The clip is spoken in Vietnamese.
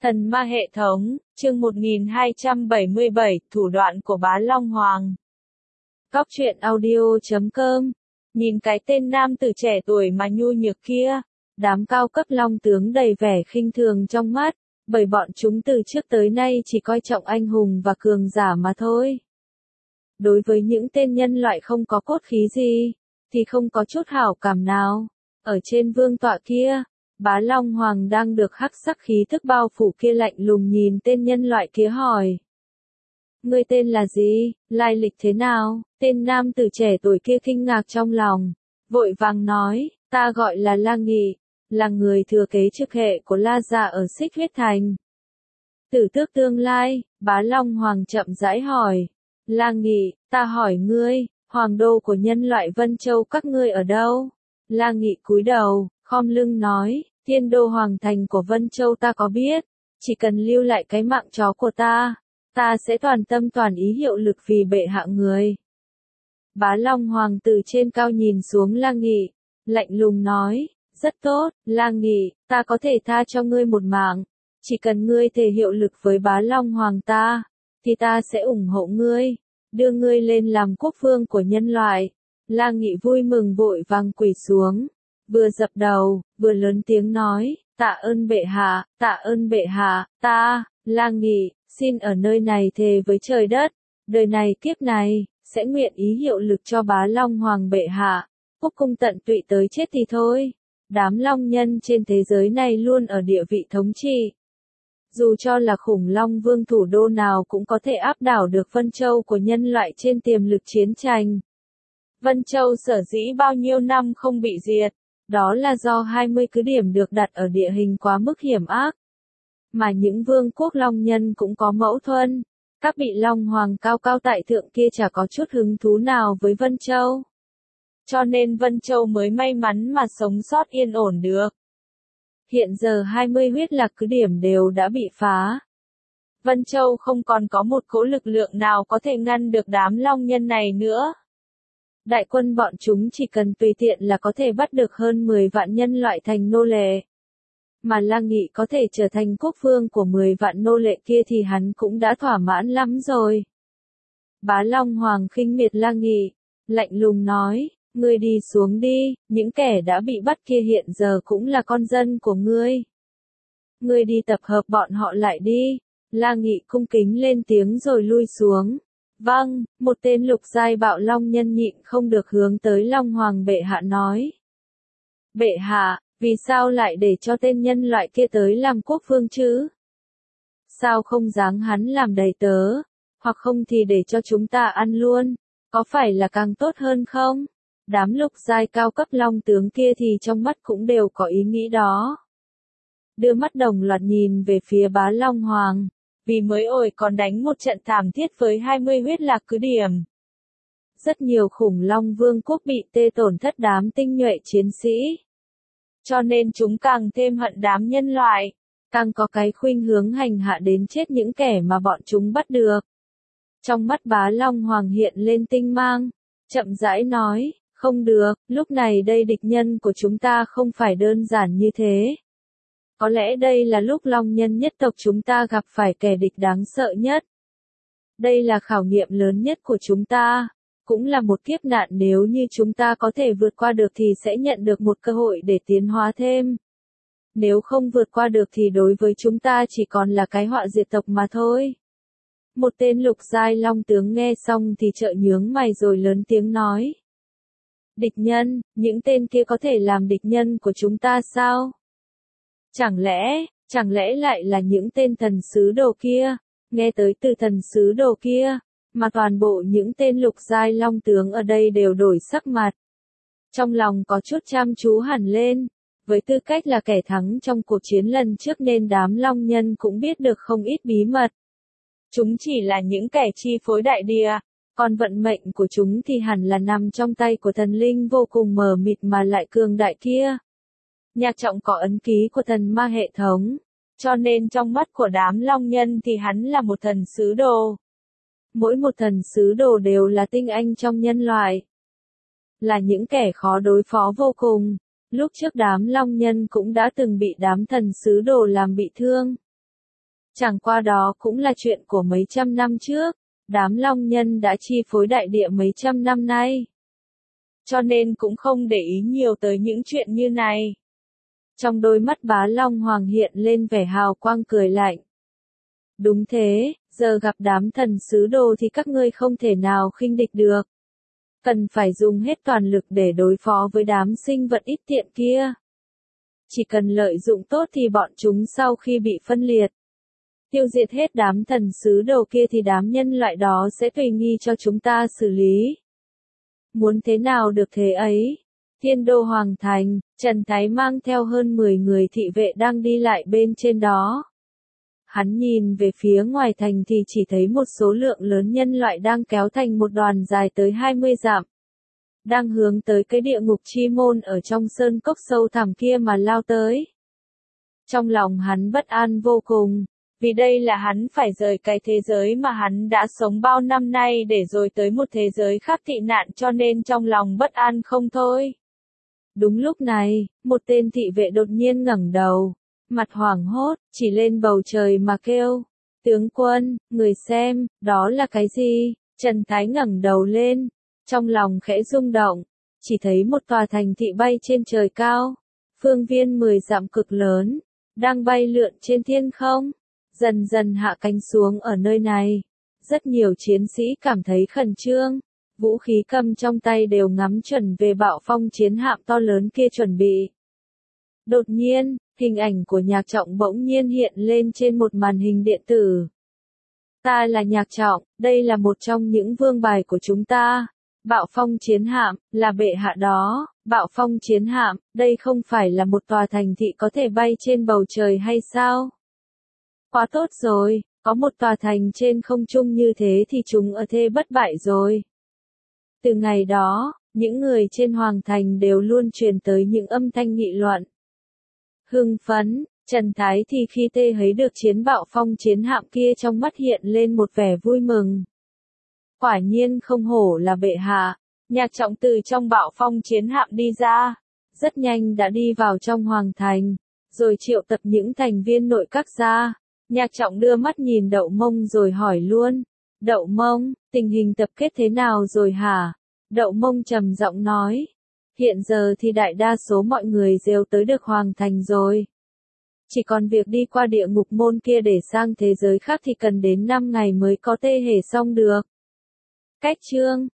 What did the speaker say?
Thần ma hệ thống, chương 1277, thủ đoạn của Bá Long Hoàng. Góc truyện audio.com. Nhìn cái tên nam tử trẻ tuổi mà nhu nhược kia, đám cao cấp long tướng đầy vẻ khinh thường trong mắt, bởi bọn chúng từ trước tới nay chỉ coi trọng anh hùng và cường giả mà thôi. Đối với những tên nhân loại không có cốt khí gì, thì không có chút hảo cảm nào. Ở trên vương tọa kia, Bá Long Hoàng đang được hắc sắc khí thức bao phủ kia lạnh lùng nhìn tên nhân loại kia hỏi. Ngươi tên là gì, lai lịch thế nào? Tên nam tử trẻ tuổi kia kinh ngạc trong lòng, vội vàng nói, ta gọi là La Nghị, là người thừa kế trực hệ của La gia ở Xích Huyết Thành. Tử tước tương lai, Bá Long Hoàng chậm rãi hỏi. La Nghị, ta hỏi ngươi, hoàng đô của nhân loại Vân Châu các ngươi ở đâu? La Nghị cúi đầu, khom lưng nói, Thiên đô hoàng thành của Vân Châu ta có biết, chỉ cần lưu lại cái mạng chó của ta sẽ toàn tâm toàn ý hiệu lực vì bệ hạ người. Bá Long Hoàng từ trên cao nhìn xuống La Nghị, lạnh lùng nói, rất tốt, La Nghị, ta có thể tha cho ngươi một mạng, chỉ cần ngươi thể hiệu lực với Bá Long Hoàng ta, thì ta sẽ ủng hộ ngươi, đưa ngươi lên làm quốc vương của nhân loại. La Nghị vui mừng vội vàng quỳ xuống, vừa dập đầu, vừa lớn tiếng nói, tạ ơn bệ hạ, tạ ơn bệ hạ, ta, La Nghị, xin ở nơi này thề với trời đất, đời này kiếp này, sẽ nguyện ý hiệu lực cho Bá Long Hoàng bệ hạ, quốc cung tận tụy tới chết thì thôi. Đám long nhân trên thế giới này luôn ở địa vị thống trị. Dù cho là khủng long vương thủ đô nào cũng có thể áp đảo được Vân Châu của nhân loại trên tiềm lực chiến tranh. Vân Châu sở dĩ bao nhiêu năm không bị diệt, đó là do 20 cứ điểm được đặt ở địa hình quá mức hiểm ác. Mà những vương quốc long nhân cũng có mâu thuẫn, các vị long hoàng cao cao tại thượng kia chả có chút hứng thú nào với Vân Châu. Cho nên Vân Châu mới may mắn mà sống sót yên ổn được. Hiện giờ 20 huyết lạc cứ điểm đều đã bị phá. Vân Châu không còn có một cỗ lực lượng nào có thể ngăn được đám long nhân này nữa. Đại quân bọn chúng chỉ cần tùy tiện là có thể bắt được hơn 10 vạn nhân loại thành nô lệ. Mà La Nghị có thể trở thành quốc vương của 10 vạn nô lệ kia thì hắn cũng đã thỏa mãn lắm rồi. Bá Long Hoàng khinh miệt La Nghị, lạnh lùng nói, ngươi đi xuống đi, những kẻ đã bị bắt kia hiện giờ cũng là con dân của ngươi. Ngươi đi tập hợp bọn họ lại đi. La Nghị cung kính lên tiếng rồi lui xuống. Vâng, một tên lục giai bạo long nhân nhịn không được hướng tới Long Hoàng bệ hạ nói. Bệ hạ, vì sao lại để cho tên nhân loại kia tới làm quốc vương chứ? Sao không giáng hắn làm đầy tớ, hoặc không thì để cho chúng ta ăn luôn, có phải là càng tốt hơn không? Đám lục giai cao cấp long tướng kia thì trong mắt cũng đều có ý nghĩ đó. Đưa mắt đồng loạt nhìn về phía Bá Long Hoàng, vì mới ổi còn đánh một trận thảm thiết với 20 huyết lạc cứ điểm. Rất nhiều khủng long vương quốc bị tê tổn thất đám tinh nhuệ chiến sĩ. Cho nên chúng càng thêm hận đám nhân loại, càng có cái khuynh hướng hành hạ đến chết những kẻ mà bọn chúng bắt được. Trong mắt Bá Long Hoàng hiện lên tinh mang, chậm rãi nói, không được, lúc này đây địch nhân của chúng ta không phải đơn giản như thế. Có lẽ đây là lúc long nhân nhất tộc chúng ta gặp phải kẻ địch đáng sợ nhất. Đây là khảo nghiệm lớn nhất của chúng ta, cũng là một kiếp nạn, nếu như chúng ta có thể vượt qua được thì sẽ nhận được một cơ hội để tiến hóa thêm. Nếu không vượt qua được thì đối với chúng ta chỉ còn là cái họa diệt tộc mà thôi. Một tên lục giai long tướng nghe xong thì trợn nhướng mày rồi lớn tiếng nói. Địch nhân, những tên kia có thể làm địch nhân của chúng ta sao? Chẳng lẽ lại là những tên thần sứ đồ kia? Nghe tới từ thần sứ đồ kia, mà toàn bộ những tên lục giai long tướng ở đây đều đổi sắc mặt. Trong lòng có chút chăm chú hẳn lên, với tư cách là kẻ thắng trong cuộc chiến lần trước nên đám long nhân cũng biết được không ít bí mật. Chúng chỉ là những kẻ chi phối đại địa, còn vận mệnh của chúng thì hẳn là nằm trong tay của thần linh vô cùng mờ mịt mà lại cường đại kia. Nhạc Trọng có ấn ký của thần ma hệ thống, cho nên trong mắt của đám long nhân thì hắn là một thần sứ đồ. Mỗi một thần sứ đồ đều là tinh anh trong nhân loại. Là những kẻ khó đối phó vô cùng. Lúc trước đám long nhân cũng đã từng bị đám thần sứ đồ làm bị thương. Chẳng qua đó cũng là chuyện của mấy trăm năm trước, đám long nhân đã chi phối đại địa mấy trăm năm nay. Cho nên cũng không để ý nhiều tới những chuyện như này. Trong đôi mắt Bá Long Hoàng hiện lên vẻ hào quang cười lạnh. Đúng thế, giờ gặp đám thần sứ đồ thì các ngươi không thể nào khinh địch được. Cần phải dùng hết toàn lực để đối phó với đám sinh vật ít tiện kia. Chỉ cần lợi dụng tốt thì bọn chúng sau khi bị phân liệt, tiêu diệt hết đám thần sứ đồ kia thì đám nhân loại đó sẽ tùy nghi cho chúng ta xử lý. Muốn thế nào được thế ấy? Thiên đô Hoàng Thành, Trần Thái mang theo hơn 10 người thị vệ đang đi lại bên trên đó. Hắn nhìn về phía ngoài thành thì chỉ thấy một số lượng lớn nhân loại đang kéo thành một đoàn dài tới 20 dặm. Đang hướng tới cái địa ngục chi môn ở trong sơn cốc sâu thẳm kia mà lao tới. Trong lòng hắn bất an vô cùng, vì đây là hắn phải rời cái thế giới mà hắn đã sống bao năm nay để rồi tới một thế giới khác tị nạn, cho nên trong lòng bất an không thôi. Đúng lúc này, một tên thị vệ đột nhiên ngẩng đầu, mặt hoảng hốt, chỉ lên bầu trời mà kêu. Tướng quân, người xem, đó là cái gì? Trần Thái ngẩng đầu lên, trong lòng khẽ rung động, chỉ thấy một tòa thành thị bay trên trời cao, phương viên 10 dặm cực lớn, đang bay lượn trên thiên không, dần dần hạ cánh xuống ở nơi này. Rất nhiều chiến sĩ cảm thấy khẩn trương, vũ khí cầm trong tay đều ngắm chuẩn về bạo phong chiến hạm to lớn kia chuẩn bị. Đột nhiên, hình ảnh của Nhạc Trọng bỗng nhiên hiện lên trên một màn hình điện tử. Ta là Nhạc Trọng, đây là một trong những vương bài của chúng ta. Bạo phong chiến hạm, là bệ hạ đó. Bạo phong chiến hạm, đây không phải là một tòa thành thị có thể bay trên bầu trời hay sao? Quá tốt rồi, có một tòa thành trên không trung như thế thì chúng ở thế bất bại rồi. Từ ngày đó, những người trên Hoàng Thành đều luôn truyền tới những âm thanh nghị luận. Hưng phấn, Trần Thái thì khi thấy được chiến bạo phong chiến hạm kia trong mắt hiện lên một vẻ vui mừng. Quả nhiên không hổ là bệ hạ. Nhạc Trọng từ trong bạo phong chiến hạm đi ra, rất nhanh đã đi vào trong Hoàng Thành, rồi triệu tập những thành viên nội các ra. Nhạc Trọng đưa mắt nhìn Đậu Mông rồi hỏi luôn. Đậu Mông, tình hình tập kết thế nào rồi hả? Đậu Mông trầm giọng nói. Hiện giờ thì đại đa số mọi người đều tới được Hoàng Thành rồi. Chỉ còn việc đi qua địa ngục môn kia để sang thế giới khác thì cần đến 5 ngày mới có thể xong được. Cách chương